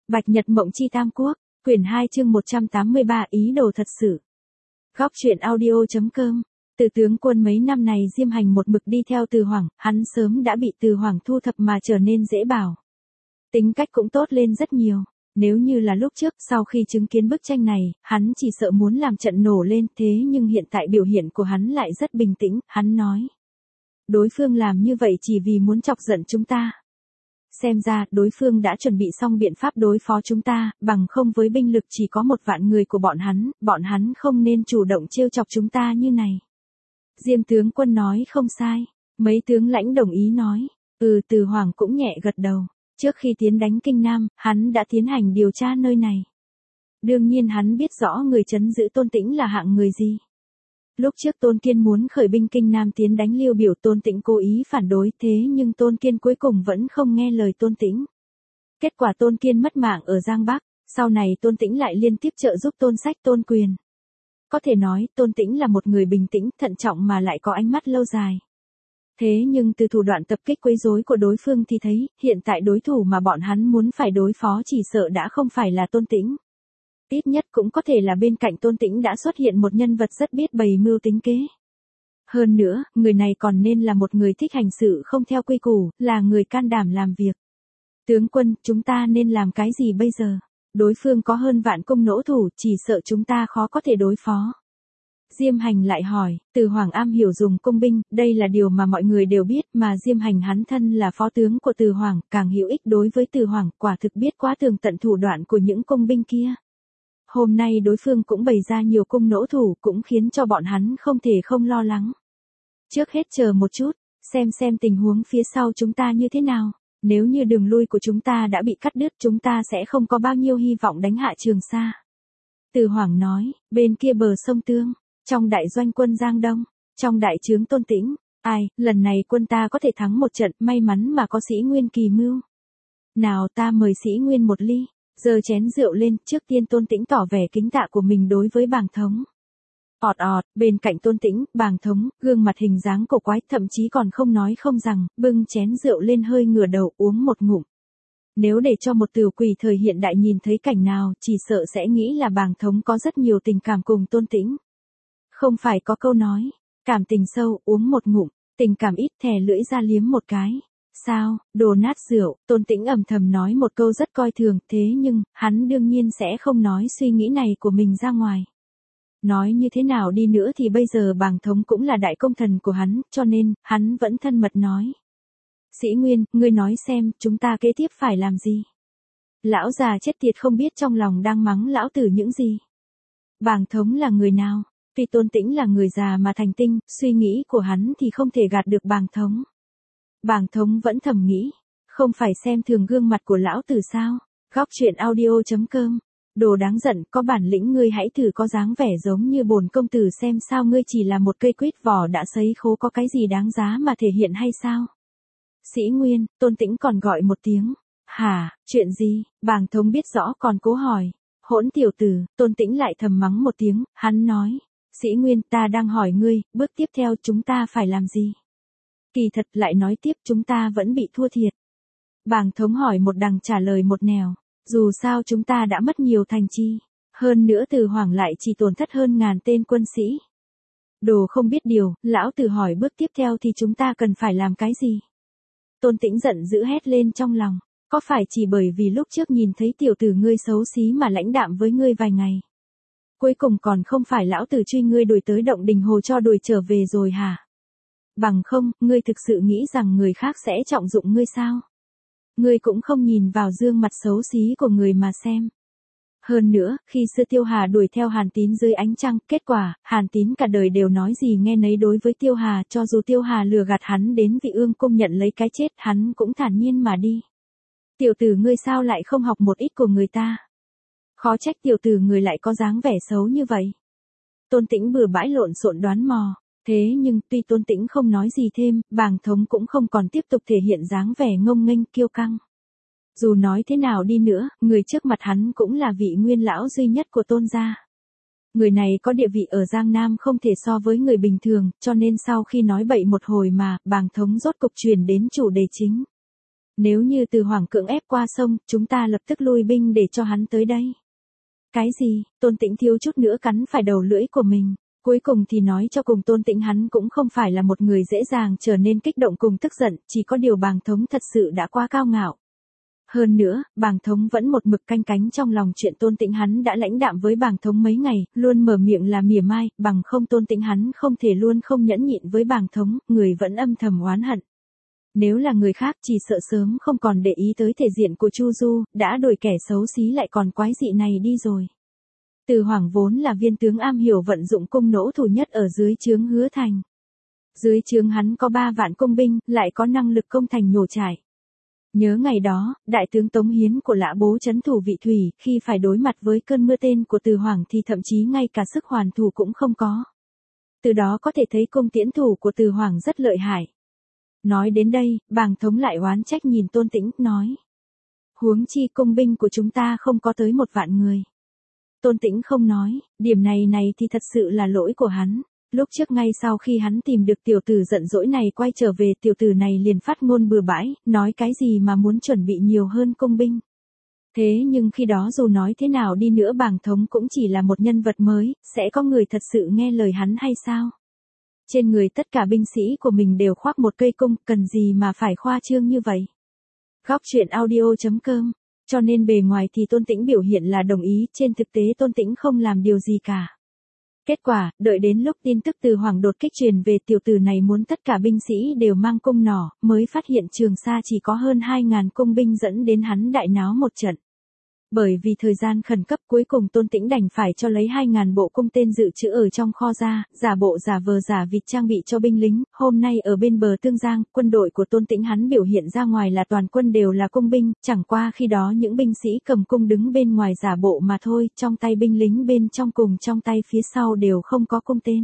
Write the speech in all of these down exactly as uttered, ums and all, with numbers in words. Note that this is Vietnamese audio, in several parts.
Bạch Nhật Mộng Chi Tam Quốc, quyển hai chương một trăm tám mươi ba ý đồ thật sự. Góc truyện audio.com. Từ tướng quân mấy năm này Diêm Hành một mực đi theo Từ Hoảng, hắn sớm đã bị Từ Hoảng thu thập mà trở nên dễ bảo. Tính cách cũng tốt lên rất nhiều. Nếu như là lúc trước, sau khi chứng kiến bức tranh này, hắn chỉ sợ muốn làm trận nổ lên, thế nhưng hiện tại biểu hiện của hắn lại rất bình tĩnh, hắn nói. Đối phương làm như vậy chỉ vì muốn chọc giận chúng ta. Xem ra, đối phương đã chuẩn bị xong biện pháp đối phó chúng ta, bằng không với binh lực chỉ có một vạn người của bọn hắn, bọn hắn không nên chủ động trêu chọc chúng ta như này. Diêm tướng quân nói không sai, mấy tướng lãnh đồng ý nói, ừ Từ Hoảng cũng nhẹ gật đầu. Trước khi tiến đánh Kinh Nam, hắn đã tiến hành điều tra nơi này. Đương nhiên hắn biết rõ người trấn giữ Tôn Tĩnh là hạng người gì. Lúc trước Tôn Kiên muốn khởi binh Kinh Nam tiến đánh Liêu Biểu, Tôn Tĩnh cố ý phản đối, thế nhưng Tôn Kiên cuối cùng vẫn không nghe lời Tôn Tĩnh. Kết quả Tôn Kiên mất mạng ở Giang Bắc, sau này Tôn Tĩnh lại liên tiếp trợ giúp Tôn Sách Tôn Quyền. Có thể nói, Tôn Tĩnh là một người bình tĩnh, thận trọng mà lại có ánh mắt lâu dài. Thế nhưng từ thủ đoạn tập kích quấy rối của đối phương thì thấy, hiện tại đối thủ mà bọn hắn muốn phải đối phó chỉ sợ đã không phải là Tôn Tĩnh. Ít nhất cũng có thể là bên cạnh Tôn Tĩnh đã xuất hiện một nhân vật rất biết bày mưu tính kế. Hơn nữa, người này còn nên là một người thích hành sự không theo quy củ, là người can đảm làm việc. Tướng quân, chúng ta nên làm cái gì bây giờ? Đối phương có hơn vạn cung nỗ thủ, chỉ sợ chúng ta khó có thể đối phó. Diêm Hành lại hỏi, Từ Hoảng am hiểu dùng cung binh, đây là điều mà mọi người đều biết, mà Diêm Hành hắn thân là phó tướng của Từ Hoảng, càng hữu ích đối với Từ Hoảng, quả thực biết quá tường tận thủ đoạn của những cung binh kia. Hôm nay đối phương cũng bày ra nhiều cung nỗ thủ, cũng khiến cho bọn hắn không thể không lo lắng. Trước hết chờ một chút, xem xem tình huống phía sau chúng ta như thế nào. Nếu như đường lui của chúng ta đã bị cắt đứt, chúng ta sẽ không có bao nhiêu hy vọng đánh hạ Trường Sa. Từ Hoảng nói, bên kia bờ sông Tương, trong đại doanh quân Giang Đông, trong đại trướng Tôn Tĩnh, ai, lần này quân ta có thể thắng một trận, may mắn mà có Sĩ Nguyên kỳ mưu. Nào ta mời Sĩ Nguyên một ly, giơ chén rượu lên, trước tiên Tôn Tĩnh tỏ vẻ kính tạ của mình đối với Bàng Thống. Ọt ọt, bên cạnh Tôn Tĩnh, Bàng Thống, gương mặt hình dáng cổ quái, thậm chí còn không nói không rằng, bưng chén rượu lên hơi ngửa đầu uống một ngụm. Nếu để cho một tiểu quỷ thời hiện đại nhìn thấy cảnh nào, chỉ sợ sẽ nghĩ là Bàng Thống có rất nhiều tình cảm cùng Tôn Tĩnh. Không phải có câu nói, cảm tình sâu, uống một ngụm, tình cảm ít thè lưỡi ra liếm một cái. Sao, đồ nát rượu, Tôn Tĩnh ầm thầm nói một câu rất coi thường, thế nhưng, hắn đương nhiên sẽ không nói suy nghĩ này của mình ra ngoài. Nói như thế nào đi nữa thì bây giờ Bàng Thống cũng là đại công thần của hắn, cho nên, hắn vẫn thân mật nói. Sĩ Nguyên, ngươi nói xem, chúng ta kế tiếp phải làm gì? Lão già chết tiệt không biết trong lòng đang mắng lão tử những gì. Bàng Thống là người nào? Vì Tôn Tĩnh là người già mà thành tinh, suy nghĩ của hắn thì không thể gạt được Bàng Thống. Bàng Thống vẫn thầm nghĩ, không phải xem thường gương mặt của lão tử sao? Góc truyện audio.com. Đồ đáng giận, có bản lĩnh ngươi hãy thử có dáng vẻ giống như bổn công tử xem sao, ngươi chỉ là một cây quýt vỏ đã sấy khô, có cái gì đáng giá mà thể hiện hay sao? Sĩ Nguyên, Tôn Tĩnh còn gọi một tiếng. Hả, chuyện gì? Bàng Thống biết rõ còn cố hỏi. Hỗn tiểu tử, Tôn Tĩnh lại thầm mắng một tiếng, hắn nói. Sĩ Nguyên, ta đang hỏi ngươi, bước tiếp theo chúng ta phải làm gì? Kỳ thật lại nói tiếp, chúng ta vẫn bị thua thiệt. Bàng Thống hỏi một đằng trả lời một nẻo. Dù sao chúng ta đã mất nhiều thành chi. Hơn nữa Từ Hoảng lại chỉ tổn thất hơn ngàn tên quân sĩ. Đồ không biết điều, lão Từ hỏi bước tiếp theo thì chúng ta cần phải làm cái gì? Tôn Tĩnh giận dữ hét lên trong lòng. Có phải chỉ bởi vì lúc trước nhìn thấy tiểu tử ngươi xấu xí mà lãnh đạm với ngươi vài ngày? Cuối cùng còn không phải lão tử truy ngươi đuổi tới động đình hồ cho đuổi trở về rồi hả? Bằng không, ngươi thực sự nghĩ rằng người khác sẽ trọng dụng ngươi sao? Ngươi cũng không nhìn vào gương mặt xấu xí của người mà xem. Hơn nữa, khi xưa Tiêu Hà đuổi theo Hàn Tín dưới ánh trăng, kết quả, Hàn Tín cả đời đều nói gì nghe nấy đối với Tiêu Hà, cho dù Tiêu Hà lừa gạt hắn đến Vị Ương cung nhận lấy cái chết, hắn cũng thản nhiên mà đi. Tiểu tử ngươi sao lại không học một ít của người ta? Khó trách tiểu tử người lại có dáng vẻ xấu như vậy. Tôn Tĩnh bừa bãi lộn xộn đoán mò. Thế nhưng, tuy Tôn Tĩnh không nói gì thêm, Bàng Thống cũng không còn tiếp tục thể hiện dáng vẻ ngông nghênh kiêu căng. Dù nói thế nào đi nữa, người trước mặt hắn cũng là vị nguyên lão duy nhất của Tôn gia. Người này có địa vị ở Giang Nam không thể so với người bình thường, cho nên sau khi nói bậy một hồi mà, Bàng Thống rốt cục truyền đến chủ đề chính. Nếu như Từ Hoàng cưỡng ép qua sông, chúng ta lập tức lui binh để cho hắn tới đây. Cái gì? Tôn Tĩnh thiếu chút nữa cắn phải đầu lưỡi của mình. Cuối cùng thì nói cho cùng Tôn Tĩnh hắn cũng không phải là một người dễ dàng trở nên kích động cùng tức giận, chỉ có điều Bàng Thống thật sự đã quá cao ngạo. Hơn nữa, Bàng Thống vẫn một mực canh cánh trong lòng chuyện Tôn Tĩnh hắn đã lãnh đạm với Bàng Thống mấy ngày, luôn mở miệng là mỉa mai, bằng không Tôn Tĩnh hắn không thể luôn không nhẫn nhịn với Bàng Thống, người vẫn âm thầm oán hận. Nếu là người khác chỉ sợ sớm không còn để ý tới thể diện của Chu Du, đã đổi kẻ xấu xí lại còn quái dị này đi rồi. Từ Hoàng vốn là viên tướng am hiểu vận dụng cung nỗ thủ nhất ở dưới trướng Hứa Thành. Dưới trướng hắn có ba vạn công binh, lại có năng lực công thành nhổ trải. Nhớ ngày đó, đại tướng Tống Hiến của Lã Bố trấn thủ Vị Thủy, khi phải đối mặt với cơn mưa tên của Từ Hoàng thì thậm chí ngay cả sức hoàn thủ cũng không có. Từ đó có thể thấy cung tiễn thủ của Từ Hoàng rất lợi hại. Nói đến đây, Bàng Thống lại oán trách nhìn Tôn Tĩnh, nói. Huống chi công binh của chúng ta không có tới một vạn người. Tôn Tĩnh không nói, điểm này này thì thật sự là lỗi của hắn. Lúc trước ngay sau khi hắn tìm được tiểu tử giận dỗi này quay trở về, tiểu tử này liền phát ngôn bừa bãi, nói cái gì mà muốn chuẩn bị nhiều hơn công binh. Thế nhưng khi đó dù nói thế nào đi nữa Bàng Thống cũng chỉ là một nhân vật mới, sẽ có người thật sự nghe lời hắn hay sao? Trên người tất cả binh sĩ của mình đều khoác một cây cung, cần gì mà phải khoa trương như vậy? Góc truyện audio chấm com. Cho nên bề ngoài thì Tôn Tĩnh biểu hiện là đồng ý, trên thực tế Tôn Tĩnh không làm điều gì cả. Kết quả, đợi đến lúc tin tức Từ Hoàng đột kích truyền về tiểu tử này muốn tất cả binh sĩ đều mang cung nỏ, mới phát hiện Trường Sa chỉ có hơn hai ngàn cung binh dẫn đến hắn đại náo một trận. Bởi vì thời gian khẩn cấp cuối cùng Tôn Tĩnh đành phải cho lấy hai ngàn bộ cung tên dự trữ ở trong kho ra, giả bộ giả vờ giả vịt trang bị cho binh lính. Hôm nay ở bên bờ Tương Giang, quân đội của Tôn Tĩnh hắn biểu hiện ra ngoài là toàn quân đều là cung binh, chẳng qua khi đó những binh sĩ cầm cung đứng bên ngoài giả bộ mà thôi, trong tay binh lính bên trong cùng trong tay phía sau đều không có cung tên.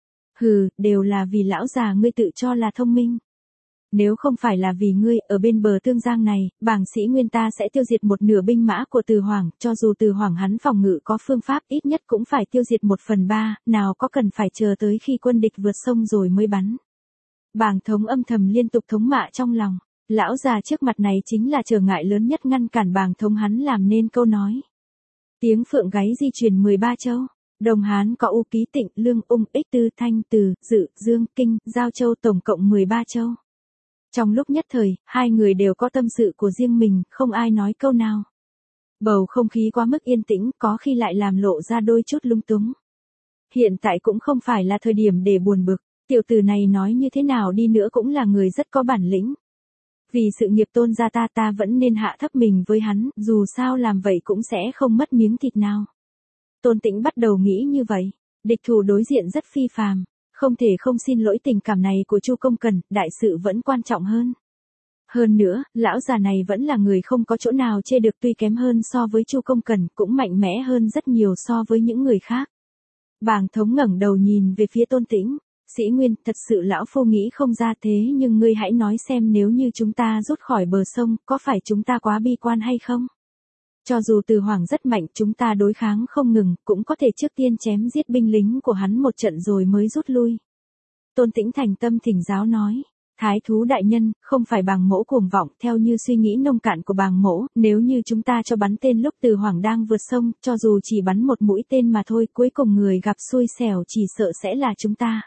Hừ, đều là vì lão già ngươi tự cho là thông minh. Nếu không phải là vì ngươi, ở bên bờ Tương Giang này, Bàng Sĩ Nguyên ta sẽ tiêu diệt một nửa binh mã của Từ Hoàng, cho dù Từ Hoàng hắn phòng ngự có phương pháp ít nhất cũng phải tiêu diệt một phần ba, nào có cần phải chờ tới khi quân địch vượt sông rồi mới bắn. Bàng Thống âm thầm liên tục thống mạ trong lòng, lão già trước mặt này chính là trở ngại lớn nhất ngăn cản Bàng Thống hắn làm nên câu nói. Tiếng phượng gáy di truyền mười ba châu. Đồng Hán có U Ký Tịnh, Lương, Ung, Ích, Tư, Thanh, Từ, Dự, Dương, Kinh, Giao Châu tổng cộng mười ba châu. Trong lúc nhất thời, hai người đều có tâm sự của riêng mình, không ai nói câu nào. Bầu không khí quá mức yên tĩnh, có khi lại làm lộ ra đôi chút lung túng. Hiện tại cũng không phải là thời điểm để buồn bực, tiểu tử này nói như thế nào đi nữa cũng là người rất có bản lĩnh. Vì sự nghiệp Tôn gia ta ta vẫn nên hạ thấp mình với hắn, dù sao làm vậy cũng sẽ không mất miếng thịt nào. Tôn Tĩnh bắt đầu nghĩ như vậy, địch thủ đối diện rất phi phàm. Không thể không xin lỗi tình cảm này của Chu Công Cần, đại sự vẫn quan trọng hơn. Hơn nữa, lão già này vẫn là người không có chỗ nào chê được, tuy kém hơn so với Chu Công Cần, cũng mạnh mẽ hơn rất nhiều so với những người khác. Bàng Thống ngẩng đầu nhìn về phía Tôn Tĩnh, Sĩ Nguyên, thật sự lão phu nghĩ không ra thế nhưng ngươi hãy nói xem nếu như chúng ta rút khỏi bờ sông, có phải chúng ta quá bi quan hay không? Cho dù Từ Hoàng rất mạnh chúng ta đối kháng không ngừng, cũng có thể trước tiên chém giết binh lính của hắn một trận rồi mới rút lui. Tôn Tĩnh thành tâm thỉnh giáo nói, Thái thú đại nhân, không phải Bàng mỗ cuồng vọng, theo như suy nghĩ nông cạn của Bàng mỗ, nếu như chúng ta cho bắn tên lúc Từ Hoàng đang vượt sông, cho dù chỉ bắn một mũi tên mà thôi, cuối cùng người gặp xui xẻo chỉ sợ sẽ là chúng ta.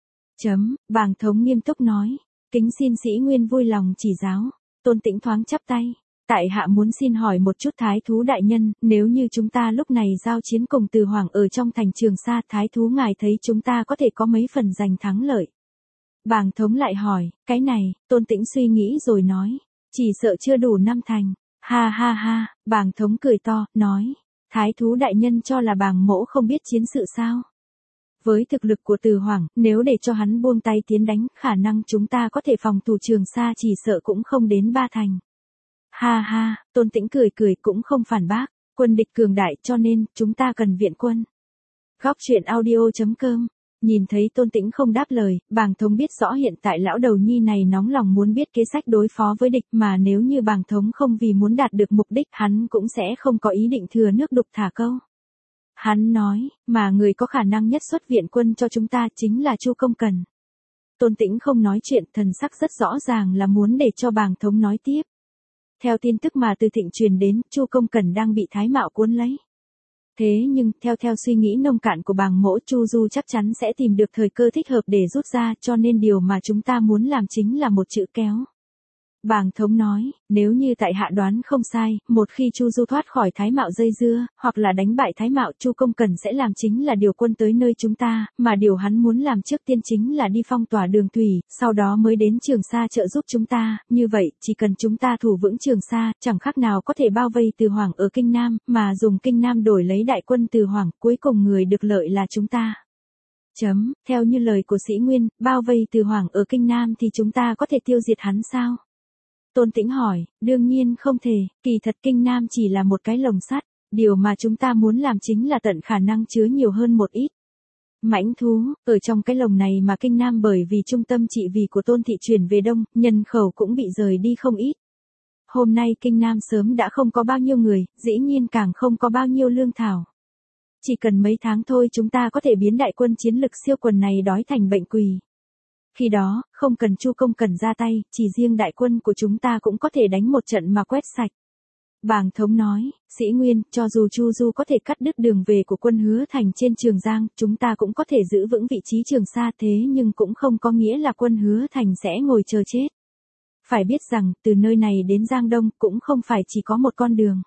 Chấm, Bàng Thống nghiêm túc nói, kính xin Sĩ Nguyên vui lòng chỉ giáo. Tôn Tĩnh thoáng chắp tay. Tại hạ muốn xin hỏi một chút Thái thú đại nhân, nếu như chúng ta lúc này giao chiến cùng Từ Hoàng ở trong thành Trường Sa, Thái thú ngài thấy chúng ta có thể có mấy phần giành thắng lợi? Bàng Thống lại hỏi, cái này, Tôn Tĩnh suy nghĩ rồi nói, chỉ sợ chưa đủ năm thành. Ha ha ha, Bàng Thống cười to, nói, Thái thú đại nhân cho là Bàng mỗ không biết chiến sự sao? Với thực lực của Từ Hoàng, nếu để cho hắn buông tay tiến đánh, khả năng chúng ta có thể phòng thủ Trường Sa chỉ sợ cũng không đến ba thành. Ha ha, Tôn Tĩnh cười cười cũng không phản bác, quân địch cường đại cho nên chúng ta cần viện quân. Góc truyện audio chấm com. Nhìn thấy Tôn Tĩnh không đáp lời, Bàng Thống biết rõ hiện tại lão đầu nhi này nóng lòng muốn biết kế sách đối phó với địch, mà nếu như Bàng Thống không vì muốn đạt được mục đích hắn cũng sẽ không có ý định thừa nước đục thả câu. Hắn nói, mà người có khả năng nhất xuất viện quân cho chúng ta chính là Chu Công Cần. Tôn Tĩnh không nói chuyện, thần sắc rất rõ ràng là muốn để cho Bàng Thống nói tiếp. Theo tin tức mà từ Thịnh truyền đến, Chu Công Cẩn đang bị Thái Mạo cuốn lấy. Thế nhưng, theo theo suy nghĩ nông cạn của bàng mỗ, Chu Du chắc chắn sẽ tìm được thời cơ thích hợp để rút ra, cho nên điều mà chúng ta muốn làm chính là một chữ kéo. Bàng Thống nói, nếu như tại hạ đoán không sai, một khi Chu Du thoát khỏi Thái Mạo dây dưa, hoặc là đánh bại Thái Mạo, Chu Công Cẩn sẽ làm chính là điều quân tới nơi chúng ta, mà điều hắn muốn làm trước tiên chính là đi phong tỏa Đường Thủy, sau đó mới đến Trường Sa trợ giúp chúng ta, như vậy, chỉ cần chúng ta thủ vững Trường Sa, chẳng khác nào có thể bao vây Từ Hoàng ở Kinh Nam, mà dùng Kinh Nam đổi lấy đại quân Từ Hoàng, cuối cùng người được lợi là chúng ta. Chấm, theo như lời của Sĩ Nguyên, bao vây Từ Hoàng ở Kinh Nam thì chúng ta có thể tiêu diệt hắn sao? Tôn Tĩnh hỏi, đương nhiên không thể, kỳ thật Kinh Nam chỉ là một cái lồng sắt, điều mà chúng ta muốn làm chính là tận khả năng chứa nhiều hơn một ít mãnh thú, ở trong cái lồng này mà Kinh Nam bởi vì trung tâm trị vì của Tôn Thị chuyển về Đông, nhân khẩu cũng bị rời đi không ít. Hôm nay Kinh Nam sớm đã không có bao nhiêu người, dĩ nhiên càng không có bao nhiêu lương thảo. Chỉ cần mấy tháng thôi chúng ta có thể biến đại quân chiến lực siêu quần này đói thành bệnh quỳ. Khi đó, không cần Chu Công Cẩn ra tay, chỉ riêng đại quân của chúng ta cũng có thể đánh một trận mà quét sạch. Bàng Thống nói, Sĩ Nguyên, cho dù Chu Du có thể cắt đứt đường về của quân Hứa Thành trên Trường Giang, chúng ta cũng có thể giữ vững vị trí Trường Sa, thế nhưng cũng không có nghĩa là quân Hứa Thành sẽ ngồi chờ chết. Phải biết rằng, từ nơi này đến Giang Đông cũng không phải chỉ có một con đường.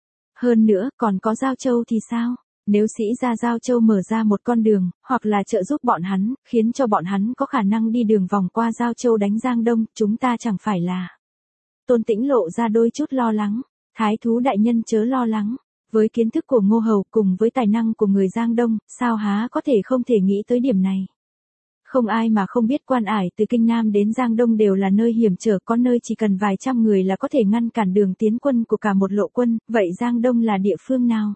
Hơn nữa, còn có Giao Châu thì sao? Nếu Sĩ ra Giao Châu mở ra một con đường, hoặc là trợ giúp bọn hắn, khiến cho bọn hắn có khả năng đi đường vòng qua Giao Châu đánh Giang Đông, chúng ta chẳng phải là. Tôn Tĩnh lộ ra đôi chút lo lắng. Thái thú đại nhân chớ lo lắng. Với kiến thức của Ngô Hầu cùng với tài năng của người Giang Đông, sao há có thể không thể nghĩ tới điểm này. Không ai mà không biết Quan Ải từ Kinh Nam đến Giang Đông đều là nơi hiểm trở, có nơi chỉ cần vài trăm người là có thể ngăn cản đường tiến quân của cả một lộ quân, vậy Giang Đông là địa phương nào?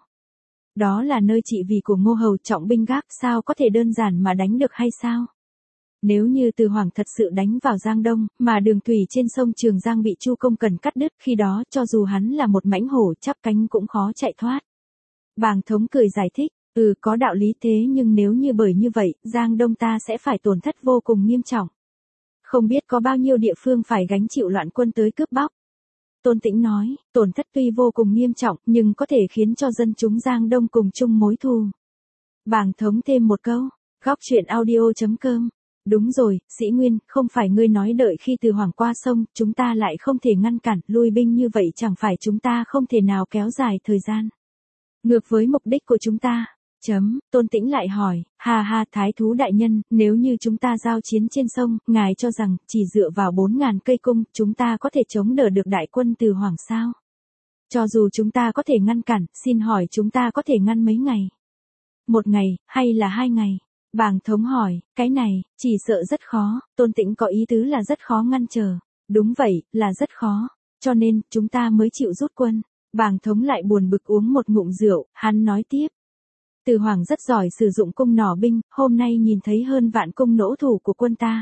Đó là nơi trị vì của Ngô Hầu, trọng binh gác, sao có thể đơn giản mà đánh được hay sao? Nếu như Từ Hoàng thật sự đánh vào Giang Đông, mà đường thủy trên sông Trường Giang bị Chu Công Cẩn cắt đứt, khi đó cho dù hắn là một mãnh hổ chắp cánh cũng khó chạy thoát. Bàng Thống cười giải thích, ừ có đạo lý, thế nhưng nếu như bởi như vậy, Giang Đông ta sẽ phải tổn thất vô cùng nghiêm trọng. Không biết có bao nhiêu địa phương phải gánh chịu loạn quân tới cướp bóc. Tôn Tĩnh nói, tổn thất tuy vô cùng nghiêm trọng, nhưng có thể khiến cho dân chúng Giang Đông cùng chung mối thù. Bàng Thống thêm một câu, góc truyện audio chấm com. Đúng rồi, Sĩ Nguyên, không phải ngươi nói đợi khi Từ Hoàng qua sông, chúng ta lại không thể ngăn cản, lui binh như vậy chẳng phải chúng ta không thể nào kéo dài thời gian. Ngược với mục đích của chúng ta. Chấm, Tôn Tĩnh lại hỏi, ha ha Thái thú đại nhân, nếu như chúng ta giao chiến trên sông, ngài cho rằng, chỉ dựa vào bốn ngàn cây cung, chúng ta có thể chống đỡ được đại quân Từ Hoàng sao? Cho dù chúng ta có thể ngăn cản, xin hỏi chúng ta có thể ngăn mấy ngày? Một ngày, hay là hai ngày? Bàng Thống hỏi, cái này, chỉ sợ rất khó, Tôn Tĩnh có ý tứ là rất khó ngăn trở. Đúng vậy, là rất khó, cho nên, chúng ta mới chịu rút quân. Bàng Thống lại buồn bực uống một ngụm rượu, hắn nói tiếp. Từ Hoàng rất giỏi sử dụng cung nỏ binh, hôm nay nhìn thấy hơn vạn cung nỗ thủ của quân ta.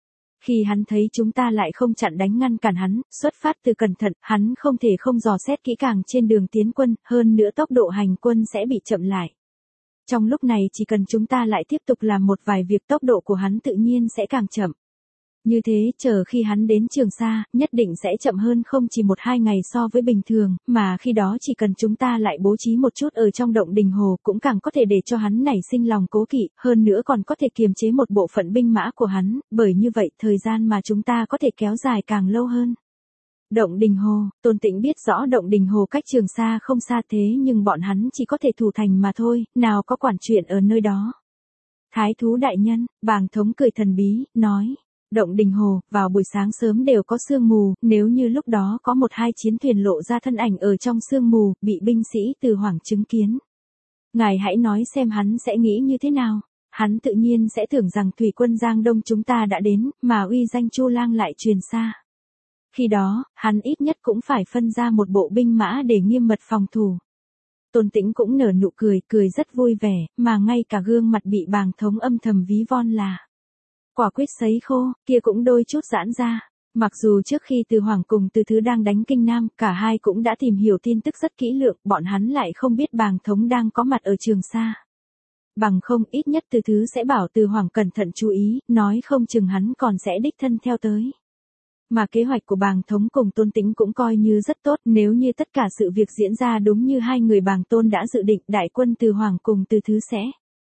Khi hắn thấy chúng ta lại không chặn đánh ngăn cản hắn, xuất phát từ cẩn thận, hắn không thể không dò xét kỹ càng trên đường tiến quân, hơn nữa tốc độ hành quân sẽ bị chậm lại. Trong lúc này chỉ cần chúng ta lại tiếp tục làm một vài việc, tốc độ của hắn tự nhiên sẽ càng chậm. Như thế, chờ khi hắn đến Trường Sa, nhất định sẽ chậm hơn không chỉ một hai ngày so với bình thường, mà khi đó chỉ cần chúng ta lại bố trí một chút ở trong động Đình Hồ cũng càng có thể để cho hắn nảy sinh lòng cố kỵ, hơn nữa còn có thể kiềm chế một bộ phận binh mã của hắn, bởi như vậy thời gian mà chúng ta có thể kéo dài càng lâu hơn. Động Đình Hồ, Tôn Tĩnh biết rõ Động Đình Hồ cách Trường Sa không xa, thế nhưng bọn hắn chỉ có thể thủ thành mà thôi, nào có quản chuyện ở nơi đó. Thái thú đại nhân, Bàng Thống cười thần bí, nói. Động Đình Hồ, vào buổi sáng sớm đều có sương mù, nếu như lúc đó có một hai chiến thuyền lộ ra thân ảnh ở trong sương mù, bị binh sĩ Từ Hoàng chứng kiến. Ngài hãy nói xem hắn sẽ nghĩ như thế nào. Hắn tự nhiên sẽ tưởng rằng thủy quân Giang Đông chúng ta đã đến, mà uy danh Chu Lang lại truyền xa. Khi đó, hắn ít nhất cũng phải phân ra một bộ binh mã để nghiêm mật phòng thủ. Tôn Tĩnh cũng nở nụ cười, cười rất vui vẻ, mà ngay cả gương mặt bị Bàng Thống âm thầm ví von là quả quyết sấy khô, kia cũng đôi chút giãn ra. Mặc dù trước khi Từ Hoàng cùng Từ Thứ đang đánh Kinh Nam, cả hai cũng đã tìm hiểu tin tức rất kỹ lưỡng, bọn hắn lại không biết Bàng Thống đang có mặt ở Trường Sa. Bằng không, ít nhất Từ Thứ sẽ bảo Từ Hoàng cẩn thận chú ý, nói không chừng hắn còn sẽ đích thân theo tới. Mà kế hoạch của Bàng Thống cùng Tôn Tĩnh cũng coi như rất tốt, nếu như tất cả sự việc diễn ra đúng như hai người Bàng Tôn đã dự định, đại quân Từ Hoàng cùng Từ Thứ sẽ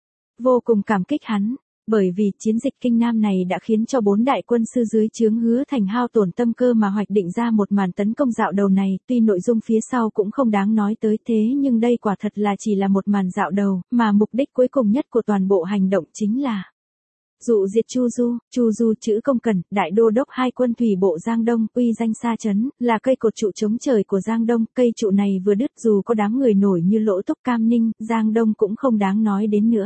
vô cùng cảm kích hắn. Bởi vì chiến dịch Kinh Nam này đã khiến cho bốn đại quân sư dưới trướng Hứa Thành hao tổn tâm cơ mà hoạch định ra một màn tấn công dạo đầu này, tuy nội dung phía sau cũng không đáng nói tới thế nhưng đây quả thật là chỉ là một màn dạo đầu, mà mục đích cuối cùng nhất của toàn bộ hành động chính là dụ diệt Chu Du. Chu Du chữ Công Cẩn, đại đô đốc hai quân thủy bộ Giang Đông, uy danh xa chấn, là cây cột trụ chống trời của Giang Đông, cây trụ này vừa đứt dù có đám người nổi như Lỗ Túc Cam Ninh, Giang Đông cũng không đáng nói đến nữa.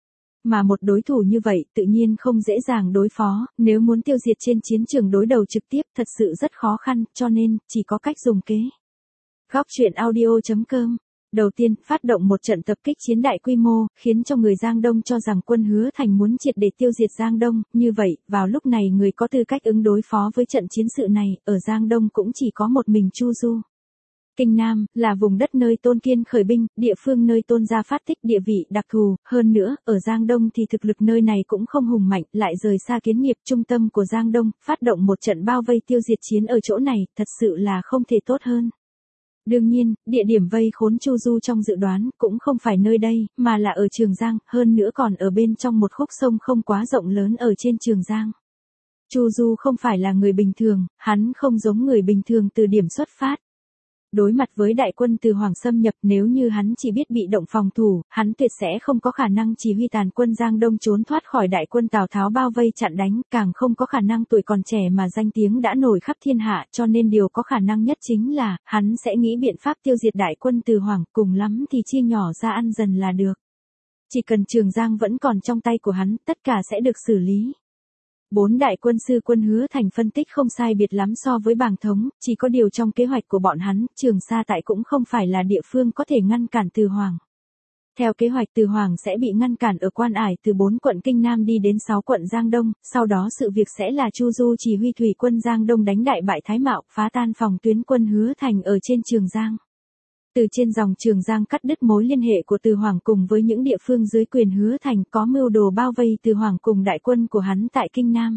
Mà một đối thủ như vậy tự nhiên không dễ dàng đối phó, nếu muốn tiêu diệt trên chiến trường đối đầu trực tiếp thật sự rất khó khăn, cho nên chỉ có cách dùng kế. Góc truyện audio chấm com. Đầu tiên, phát động một trận tập kích chiến đại quy mô, khiến cho người Giang Đông cho rằng quân Hứa Thành muốn triệt để tiêu diệt Giang Đông, như vậy, vào lúc này người có tư cách ứng đối phó với trận chiến sự này, ở Giang Đông cũng chỉ có một mình Chu Du. Kinh Nam, là vùng đất nơi Tôn Kiên khởi binh, địa phương nơi Tôn gia phát tích địa vị đặc thù, hơn nữa, ở Giang Đông thì thực lực nơi này cũng không hùng mạnh, lại rời xa kiến nghiệp trung tâm của Giang Đông, phát động một trận bao vây tiêu diệt chiến ở chỗ này, thật sự là không thể tốt hơn. Đương nhiên, địa điểm vây khốn Chu Du trong dự đoán cũng không phải nơi đây, mà là ở Trường Giang, hơn nữa còn ở bên trong một khúc sông không quá rộng lớn ở trên Trường Giang. Chu Du không phải là người bình thường, hắn không giống người bình thường từ điểm xuất phát. Đối mặt với đại quân Từ Hoàng xâm nhập, nếu như hắn chỉ biết bị động phòng thủ, hắn tuyệt sẽ không có khả năng chỉ huy tàn quân Giang Đông trốn thoát khỏi đại quân Tào Tháo bao vây chặn đánh, càng không có khả năng tuổi còn trẻ mà danh tiếng đã nổi khắp thiên hạ, cho nên điều có khả năng nhất chính là, hắn sẽ nghĩ biện pháp tiêu diệt đại quân Từ Hoàng, cùng lắm thì chia nhỏ ra ăn dần là được. Chỉ cần Trường Giang vẫn còn trong tay của hắn, tất cả sẽ được xử lý. Bốn đại quân sư quân Hứa Thành phân tích không sai biệt lắm so với Bàng Thống, chỉ có điều trong kế hoạch của bọn hắn, Trường Sa tại cũng không phải là địa phương có thể ngăn cản Từ Hoàng. Theo kế hoạch Từ Hoàng sẽ bị ngăn cản ở Quan Ải từ bốn quận Kinh Nam đi đến sáu quận Giang Đông, sau đó sự việc sẽ là Chu Du chỉ huy thủy quân Giang Đông đánh đại bại Thái Mạo, phá tan phòng tuyến quân Hứa Thành ở trên Trường Giang. Từ trên dòng Trường Giang cắt đứt mối liên hệ của Từ Hoàng cùng với những địa phương dưới quyền Hứa Thành, có mưu đồ bao vây Từ Hoàng cùng đại quân của hắn tại Kinh Nam.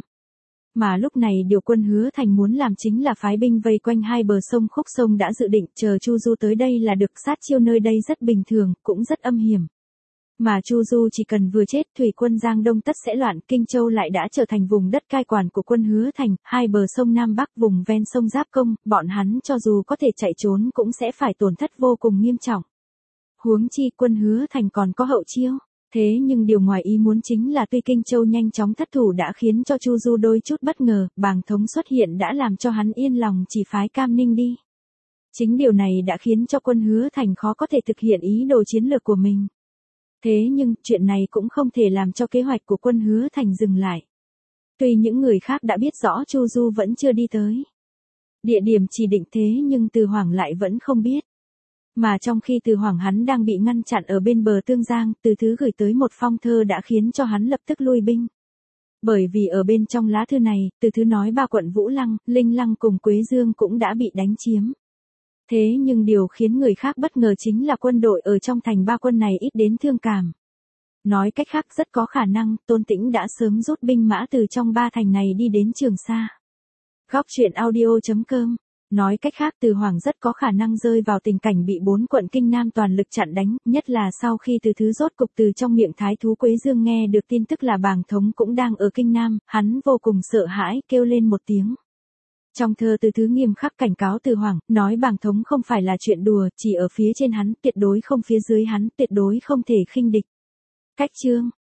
Mà lúc này điều quân Hứa Thành muốn làm chính là phái binh vây quanh hai bờ sông khúc sông đã dự định, chờ Chu Du tới đây là được, sát chiêu nơi đây rất bình thường, cũng rất âm hiểm. Mà Chu Du chỉ cần vừa chết, thủy quân Giang Đông tất sẽ loạn, Kinh Châu lại đã trở thành vùng đất cai quản của quân Hứa Thành, hai bờ sông Nam Bắc vùng ven sông Giáp Công, bọn hắn cho dù có thể chạy trốn cũng sẽ phải tổn thất vô cùng nghiêm trọng. Huống chi quân Hứa Thành còn có hậu chiêu. Thế nhưng điều ngoài ý muốn chính là tuy Kinh Châu nhanh chóng thất thủ đã khiến cho Chu Du đôi chút bất ngờ, Bàng Thống xuất hiện đã làm cho hắn yên lòng chỉ phái Cam Ninh đi. Chính điều này đã khiến cho quân Hứa Thành khó có thể thực hiện ý đồ chiến lược của mình. Thế nhưng, chuyện này cũng không thể làm cho kế hoạch của quân Hứa Thành dừng lại. Tuy những người khác đã biết rõ Chu Du vẫn chưa đi tới địa điểm chỉ định thế nhưng Từ Hoàng lại vẫn không biết. Mà trong khi Từ Hoàng hắn đang bị ngăn chặn ở bên bờ Tương Giang, Từ Thứ gửi tới một phong thơ đã khiến cho hắn lập tức lui binh. Bởi vì ở bên trong lá thư này, Từ Thứ nói ba quận Vũ Lăng, Linh Lăng cùng Quế Dương cũng đã bị đánh chiếm. Thế nhưng điều khiến người khác bất ngờ chính là quân đội ở trong thành ba quân này ít đến thương cảm. Nói cách khác rất có khả năng, Tôn Tĩnh đã sớm rút binh mã từ trong ba thành này đi đến Trường Sa. Góc truyện audio chấm com. Nói cách khác Từ Hoàng rất có khả năng rơi vào tình cảnh bị bốn quận Kinh Nam toàn lực chặn đánh, nhất là sau khi Từ Thứ rốt cục từ trong miệng Thái thú Quế Dương nghe được tin tức là Bàng Thống cũng đang ở Kinh Nam, hắn vô cùng sợ hãi, kêu lên một tiếng. Trong thơ Từ Thứ nghiêm khắc cảnh cáo Từ Hoàng, nói Bàng Thống không phải là chuyện đùa, chỉ ở phía trên hắn, tuyệt đối không phía dưới hắn, tuyệt đối không thể khinh địch. Cách chương